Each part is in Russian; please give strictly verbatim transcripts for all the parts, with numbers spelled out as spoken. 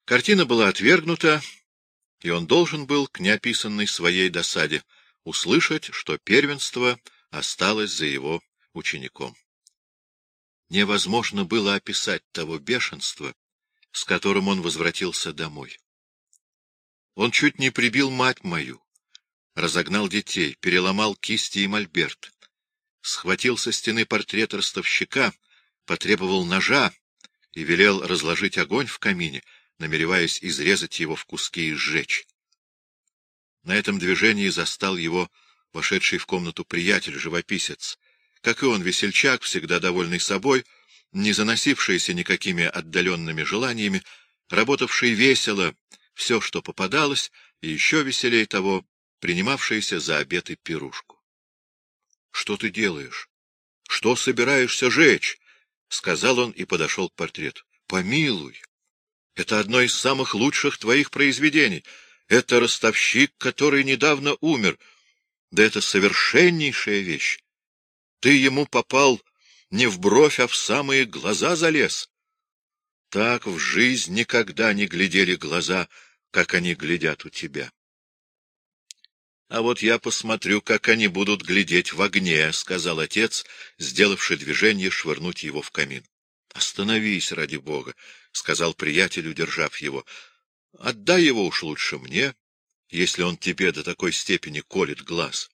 Картина была отвергнута, и он должен был, к неописанной своей досаде, услышать, что первенство осталось за его учеником. Невозможно было описать того бешенства, с которым он возвратился домой. Он чуть не прибил мать мою, разогнал детей, переломал кисти и мольберт, схватил со стены портрет ростовщика, потребовал ножа и велел разложить огонь в камине, намереваясь изрезать его в куски и сжечь. На этом движении застал его вошедший в комнату приятель-живописец. Как и он, весельчак, всегда довольный собой, не заносившийся никакими отдаленными желаниями, работавший весело все, что попадалось, и еще веселее того, принимавшийся за обед и пирушку. — Что ты делаешь? Что собираешься жечь? — сказал он и подошел к портрету. — Помилуй! Это одно из самых лучших твоих произведений. Это ростовщик, который недавно умер. Да это совершеннейшая вещь. Ты ему попал не в бровь, а в самые глаза залез. Так в жизнь никогда не глядели глаза, как они глядят у тебя. — А вот я посмотрю, как они будут глядеть в огне, — сказал отец, сделавший движение швырнуть его в камин. — Остановись, ради бога, — сказал приятель, удержав его. — Отдай его уж лучше мне, если он тебе до такой степени колет глаз.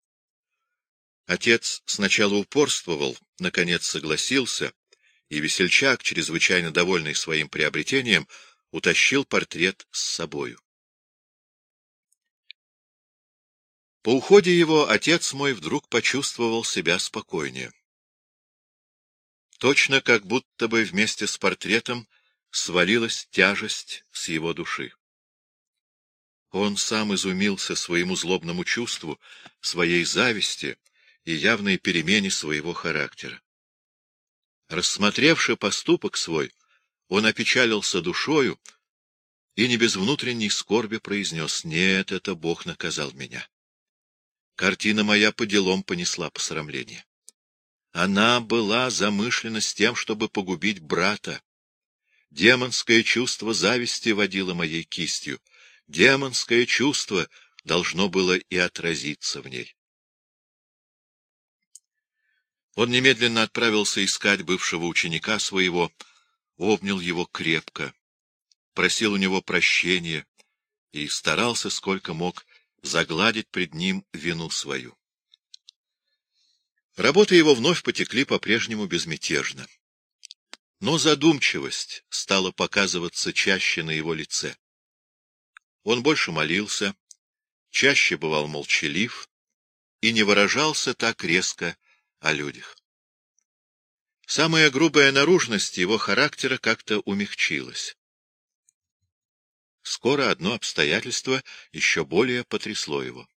Отец сначала упорствовал, наконец согласился, и весельчак, чрезвычайно довольный своим приобретением, утащил портрет с собою. По уходе его отец мой вдруг почувствовал себя спокойнее. Точно как будто бы вместе с портретом свалилась тяжесть с его души. Он сам изумился своему злобному чувству, своей зависти и явной перемене своего характера. Рассмотревши поступок свой, он опечалился душою и не без внутренней скорби произнес: «Нет, это Бог наказал меня. Картина моя по делам понесла посрамление. Она была замышлена с тем, чтобы погубить брата. Демонское чувство зависти водило моей кистью. Демонское чувство должно было и отразиться в ней». Он немедленно отправился искать бывшего ученика своего, обнял его крепко, просил у него прощения и старался, сколько мог, загладить пред ним вину свою. Работы его вновь потекли по-прежнему безмятежно. Но задумчивость стала показываться чаще на его лице. Он больше молился, чаще бывал молчалив и не выражался так резко о людях. Самая грубая наружность его характера как-то умягчилась. Скоро одно обстоятельство еще более потрясло его.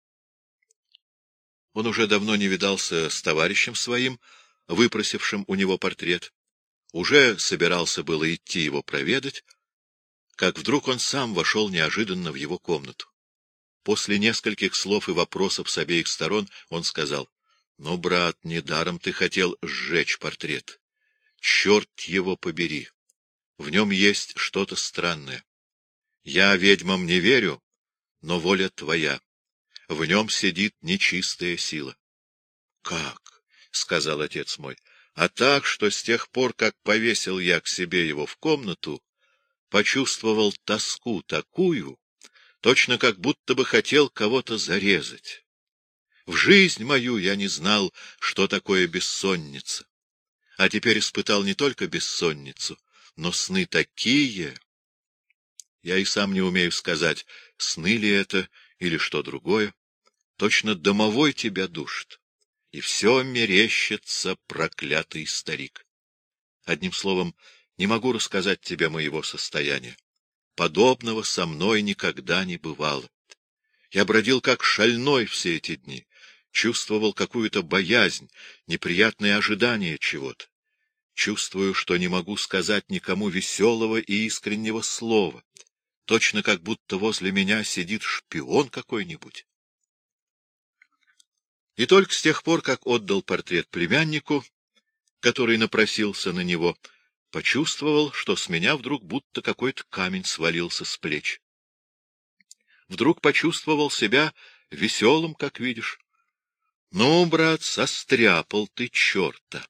Он уже давно не видался с товарищем своим, выпросившим у него портрет. Уже собирался было идти его проведать, как вдруг он сам вошел неожиданно в его комнату. После нескольких слов и вопросов с обеих сторон он сказал: — Ну, брат, недаром ты хотел сжечь портрет. Черт его побери! В нем есть что-то странное. Я ведьмам не верю, но воля твоя. В нем сидит нечистая сила. — Как? — сказал отец мой. — А так, что с тех пор, как повесил я к себе его в комнату, почувствовал тоску такую, точно как будто бы хотел кого-то зарезать. В жизнь мою я не знал, что такое бессонница. А теперь испытал не только бессонницу, но сны такие. Я и сам не умею сказать, сны ли это или что другое. Точно домовой тебя душит, и все мерещится проклятый старик. Одним словом, не могу рассказать тебе моего состояния. Подобного со мной никогда не бывало. Я бродил как шальной все эти дни, чувствовал какую-то боязнь, неприятное ожидание чего-то. Чувствую, что не могу сказать никому веселого и искреннего слова, точно как будто возле меня сидит шпион какой-нибудь. И только с тех пор, как отдал портрет племяннику, который напросился на него, почувствовал, что с меня вдруг будто какой-то камень свалился с плеч. Вдруг почувствовал себя веселым, как видишь. Ну, брат, состряпал ты черта.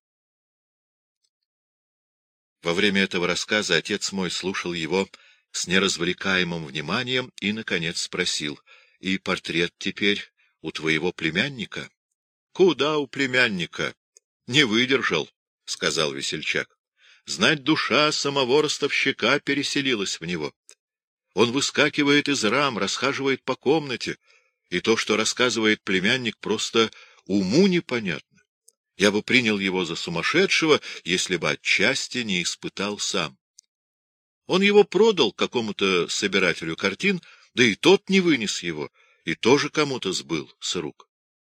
Во время этого рассказа отец мой слушал его с неразвлекаемым вниманием и, наконец, спросил: — И портрет теперь у твоего племянника? — Куда у племянника? Не выдержал, — сказал весельчак. Знать, душа самого ростовщика переселилась в него. Он выскакивает из рам, расхаживает по комнате, и то, что рассказывает племянник, просто уму непонятно. Я бы принял его за сумасшедшего, если бы отчасти не испытал сам. Он его продал какому-то собирателю картин, да и тот не вынес его, и тоже кому-то сбыл с рук.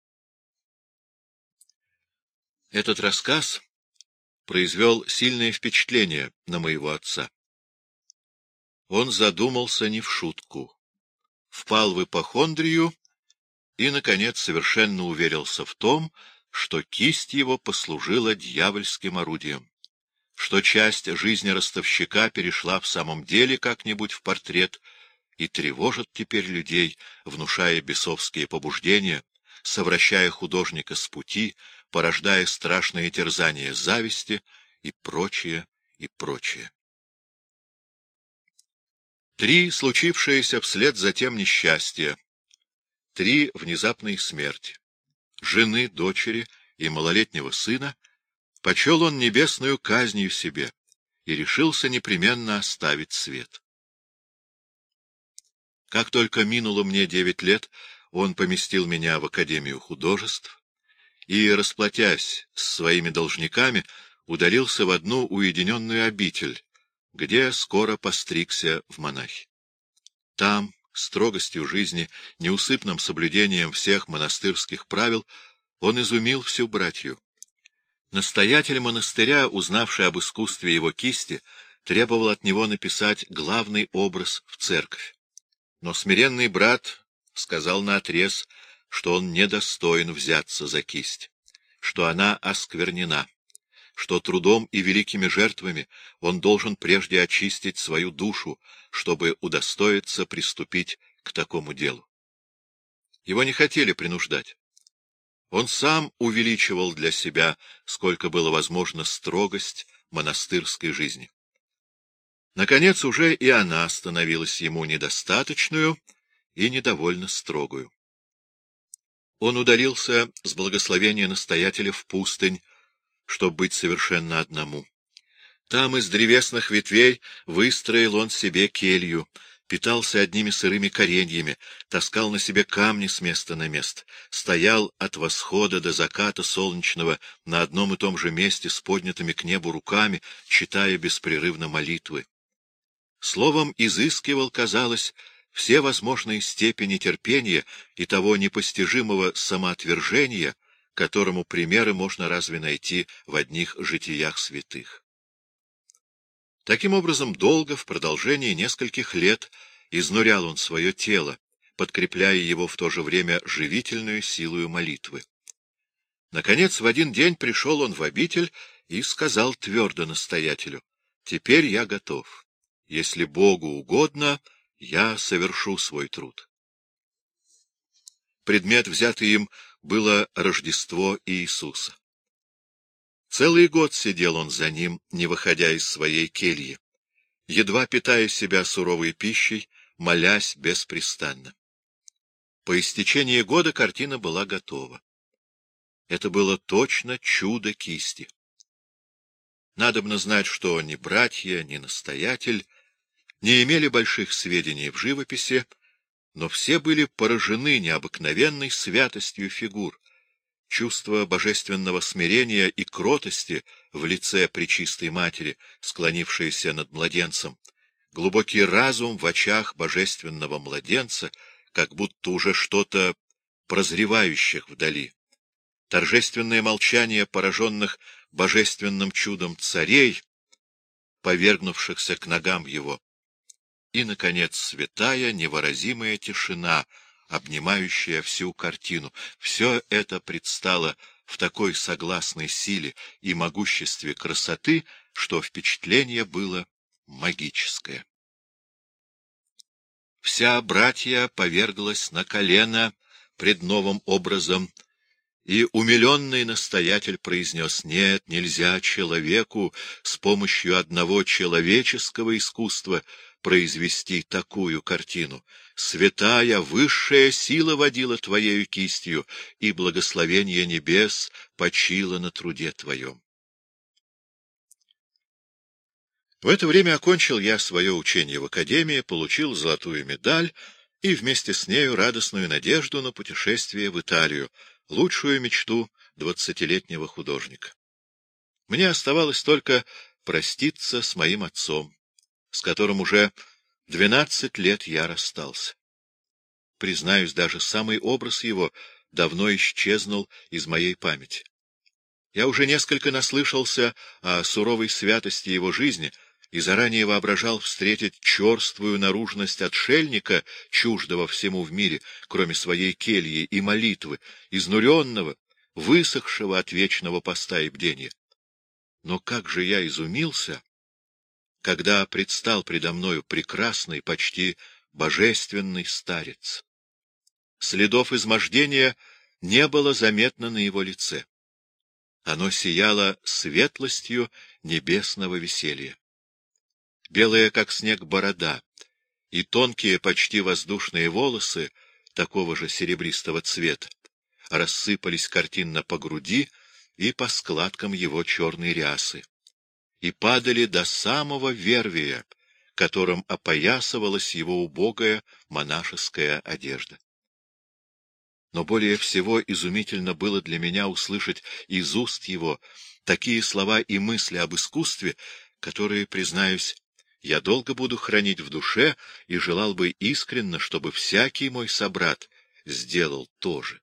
Этот рассказ произвел сильное впечатление на моего отца. Он задумался не в шутку, впал в ипохондрию и, наконец, совершенно уверился в том, что кисть его послужила дьявольским орудием, что часть жизни ростовщика перешла в самом деле как-нибудь в портрет и тревожит теперь людей, внушая бесовские побуждения, совращая художника с пути, порождая страшные терзания зависти и прочее, и прочее. Три случившиеся вслед за тем несчастья, три внезапные смерти, жены, дочери и малолетнего сына, почел он небесную казнью себе и решился непременно оставить свет. Как только минуло мне девять лет, он поместил меня в Академию художеств и, расплатясь с своими должниками, удалился в одну уединенную обитель, где скоро постригся в монахи. Там, строгостью жизни, неусыпным соблюдением всех монастырских правил, он изумил всю братью. Настоятель монастыря, узнавший об искусстве его кисти, требовал от него написать главный образ в церковь. Но смиренный брат сказал наотрез, что он недостоин взяться за кисть, что она осквернена, что трудом и великими жертвами он должен прежде очистить свою душу, чтобы удостоиться приступить к такому делу. Его не хотели принуждать. Он сам увеличивал для себя, сколько было возможно, строгость монастырской жизни. Наконец, уже и она становилась ему недостаточную и недовольно строгую. Он удалился с благословения настоятеля в пустынь, чтобы быть совершенно одному. Там из древесных ветвей выстроил он себе келью, питался одними сырыми кореньями, таскал на себе камни с места на место, стоял от восхода до заката солнечного на одном и том же месте с поднятыми к небу руками, читая беспрерывно молитвы. Словом, изыскивал, казалось, все возможные степени терпения и того непостижимого самоотвержения, которому примеры можно разве найти в одних житиях святых. Таким образом, долго, в продолжении нескольких лет, изнурял он свое тело, подкрепляя его в то же время живительную силою молитвы. Наконец, в один день пришел он в обитель и сказал твердо настоятелю: «Теперь я готов. Если Богу угодно, я совершу свой труд». Предмет, взятый им, было Рождество Иисуса. Целый год сидел он за ним, не выходя из своей кельи, едва питая себя суровой пищей, молясь беспрестанно. По истечении года картина была готова. Это было точно чудо кисти. Надобно знать, что ни братья, ни настоятель не имели больших сведений в живописи, но все были поражены необыкновенной святостью фигур, чувство божественного смирения и кротости в лице Пречистой Матери, склонившейся над младенцем, глубокий разум в очах божественного младенца, как будто уже что-то прозревающих вдали, торжественное молчание пораженных божественным чудом царей, повергнувшихся к ногам его, и, наконец, святая невыразимая тишина, обнимающая всю картину. Все это предстало в такой согласной силе и могуществе красоты, что впечатление было магическое. Вся братья поверглась на колено пред новым образом, и умиленный настоятель произнес: «Нет, нельзя человеку с помощью одного человеческого искусства произвести такую картину. Святая, высшая сила водила твоею кистью, и благословение небес почило на труде твоем». В это время окончил я свое учение в академии, получил золотую медаль и вместе с нею радостную надежду на путешествие в Италию, лучшую мечту двадцатилетнего художника. Мне оставалось только проститься с моим отцом, с которым уже двенадцать лет я расстался. Признаюсь, даже самый образ его давно исчезнул из моей памяти. Я уже несколько наслышался о суровой святости его жизни и заранее воображал встретить черствую наружность отшельника, чуждого всему в мире, кроме своей кельи и молитвы, изнуренного, высохшего от вечного поста и бдения. Но как же я изумился, когда предстал предо мною прекрасный, почти божественный старец. Следов измождения не было заметно на его лице. Оно сияло светлостью небесного веселья. Белая, как снег, борода и тонкие, почти воздушные волосы такого же серебристого цвета рассыпались картинно по груди и по складкам его черной рясы и падали до самого вервия, которым опоясывалась его убогая монашеская одежда. Но более всего изумительно было для меня услышать из уст его такие слова и мысли об искусстве, которые, признаюсь, я долго буду хранить в душе и желал бы искренно, чтобы всякий мой собрат сделал то же.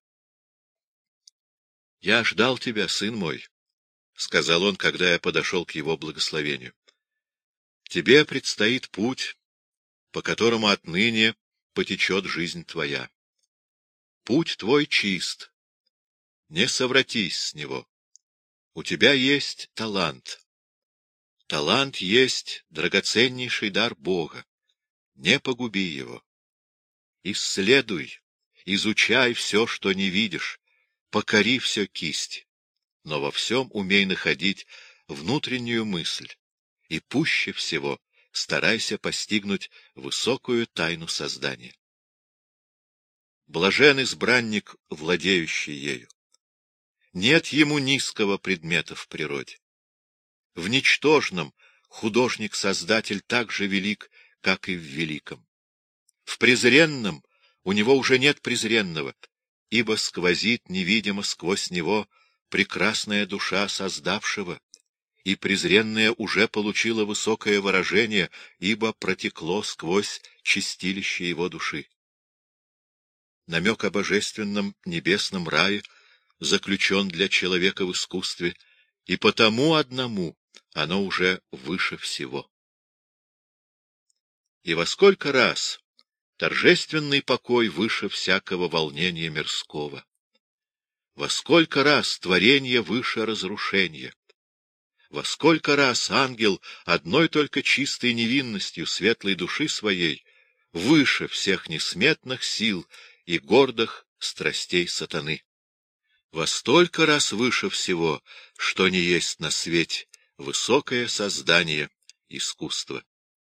— Я ждал тебя, сын мой, — сказал он, когда я подошел к его благословению. — Тебе предстоит путь, по которому отныне потечет жизнь твоя. Путь твой чист, не совратись с него. У тебя есть талант. Талант есть драгоценнейший дар Бога. Не погуби его. Исследуй, изучай все, что не видишь, покори все кисти, но во всем умей находить внутреннюю мысль, и пуще всего старайся постигнуть высокую тайну создания. Блажен избранник, владеющий ею. Нет ему низкого предмета в природе. В ничтожном художник-создатель так же велик, как и в великом. В презренном у него уже нет презренного, ибо сквозит невидимо сквозь него прекрасная душа создавшего, и презренное уже получило высокое выражение, ибо протекло сквозь чистилище его души. Намек о божественном небесном рае заключен для человека в искусстве, и потому одному оно уже выше всего. И во сколько раз торжественный покой выше всякого волнения мирского, во сколько раз творение выше разрушения, во сколько раз ангел одной только чистой невинностью светлой души своей выше всех несметных сил и гордых страстей сатаны, во столько раз выше всего, что не есть на свете высокое создание искусства.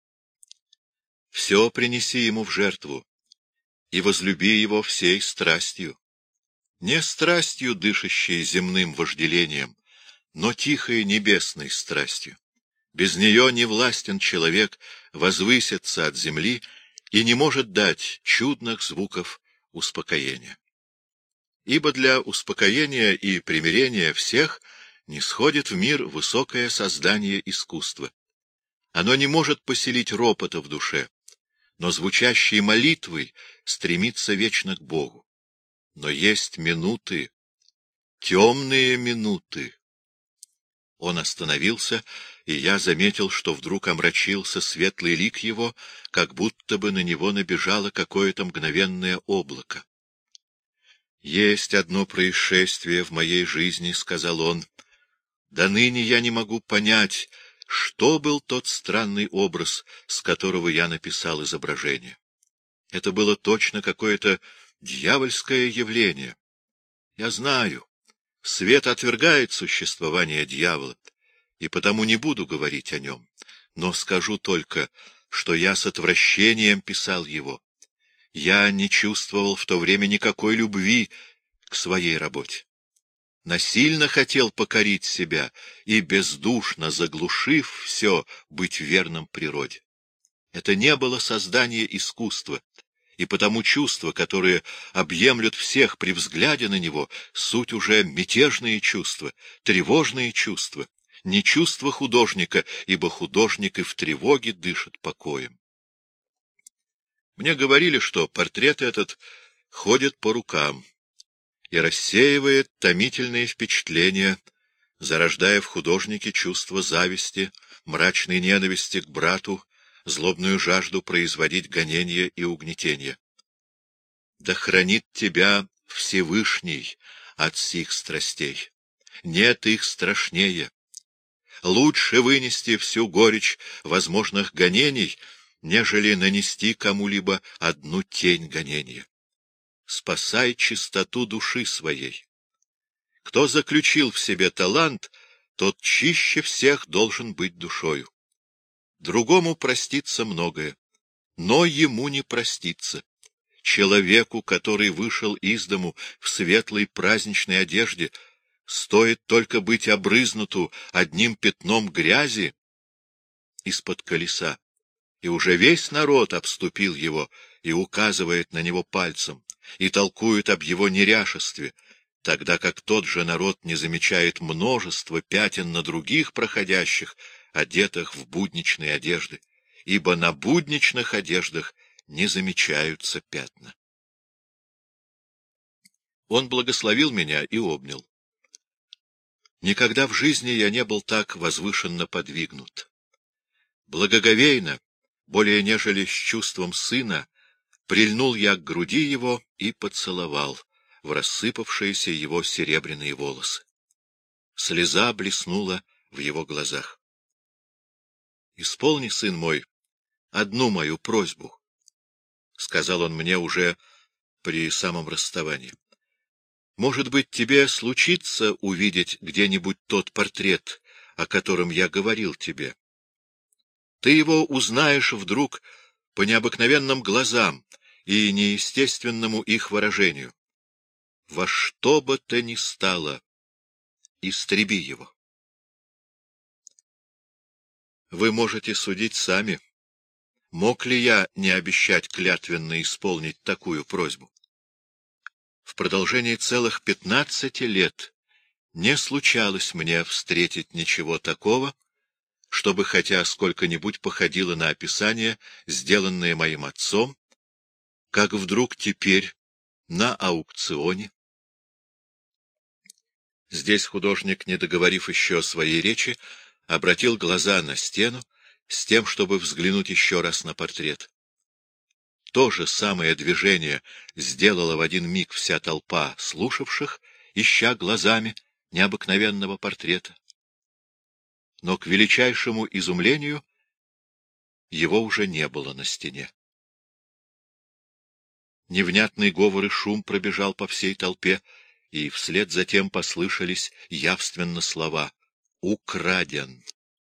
Все принеси ему в жертву и возлюби его всей страстью, не страстью, дышащей земным вожделением, но тихой небесной страстью. Без нее не властен человек возвыситься от земли и не может дать чудных звуков успокоения. Ибо для успокоения и примирения всех нисходит в мир высокое создание искусства. Оно не может поселить ропота в душе, но звучащей молитвой стремится вечно к Богу. Но есть минуты, темные минуты. Он остановился, и я заметил, что вдруг омрачился светлый лик его, как будто бы на него набежало какое-то мгновенное облако. «Есть одно происшествие в моей жизни», — сказал он. «До ныне я не могу понять, что был тот странный образ, с которого я написал изображение. Это было точно какое-то дьявольское явление. Я знаю, свет отвергает существование дьявола, и потому не буду говорить о нем, но скажу только, что я с отвращением писал его. Я не чувствовал в то время никакой любви к своей работе. Насильно хотел покорить себя и, бездушно заглушив все, быть верным природе. Это не было создание искусства, и потому чувства, которые объемлют всех при взгляде на него, суть уже мятежные чувства, тревожные чувства, не чувства художника, ибо художник и в тревоге дышит покоем. Мне говорили, что портрет этот ходит по рукам и рассеивает томительные впечатления, зарождая в художнике чувство зависти, мрачной ненависти к брату, злобную жажду производить гонения и угнетения. Да хранит тебя Всевышний от сих страстей. Нет их страшнее. Лучше вынести всю горечь возможных гонений, нежели нанести кому-либо одну тень гонения. Спасай чистоту души своей. Кто заключил в себе талант, тот чище всех должен быть душою. Другому простится многое, но ему не простится. Человеку, который вышел из дому в светлой праздничной одежде, стоит только быть обрызнуту одним пятном грязи из-под колеса, и уже весь народ обступил его и указывает на него пальцем, и толкует об его неряшестве, тогда как тот же народ не замечает множество пятен на других проходящих, одетых в будничные одежды, ибо на будничных одеждах не замечаются пятна. Он благословил меня и обнял. Никогда в жизни я не был так возвышенно подвигнут. Благоговейно, более нежели с чувством сына, прильнул я к груди его и поцеловал в рассыпавшиеся его серебряные волосы. Слеза блеснула в его глазах. — Исполни, сын мой, одну мою просьбу, — сказал он мне уже при самом расставании. — Может быть, тебе случится увидеть где-нибудь тот портрет, о котором я говорил тебе. Ты его узнаешь вдруг по необыкновенным глазам и неестественному их выражению. Во что бы то ни стало, истреби его. Вы можете судить сами, мог ли я не обещать клятвенно исполнить такую просьбу. В продолжении целых пятнадцати лет не случалось мне встретить ничего такого, чтобы хотя сколько-нибудь походило на описание, сделанное моим отцом, как вдруг теперь на аукционе. Здесь художник, не договорив еще своей речи, обратил глаза на стену с тем, чтобы взглянуть еще раз на портрет. То же самое движение сделала в один миг вся толпа слушавших, ища глазами необыкновенного портрета. Но к величайшему изумлению его уже не было на стене. Невнятный говор и шум пробежал по всей толпе, и вслед за тем послышались явственно слова «Украден».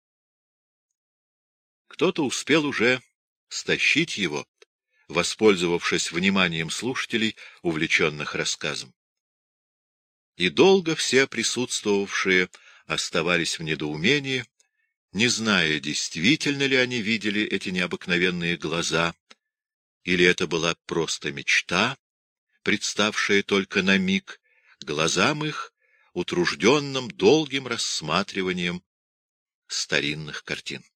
Кто-то успел уже стащить его, воспользовавшись вниманием слушателей, увлеченных рассказом. И долго все присутствовавшие оставались в недоумении, не зная, действительно ли они видели эти необыкновенные глаза, или это была просто мечта, представшая только на миг, глазам их, утружденным долгим рассматриванием старинных картин.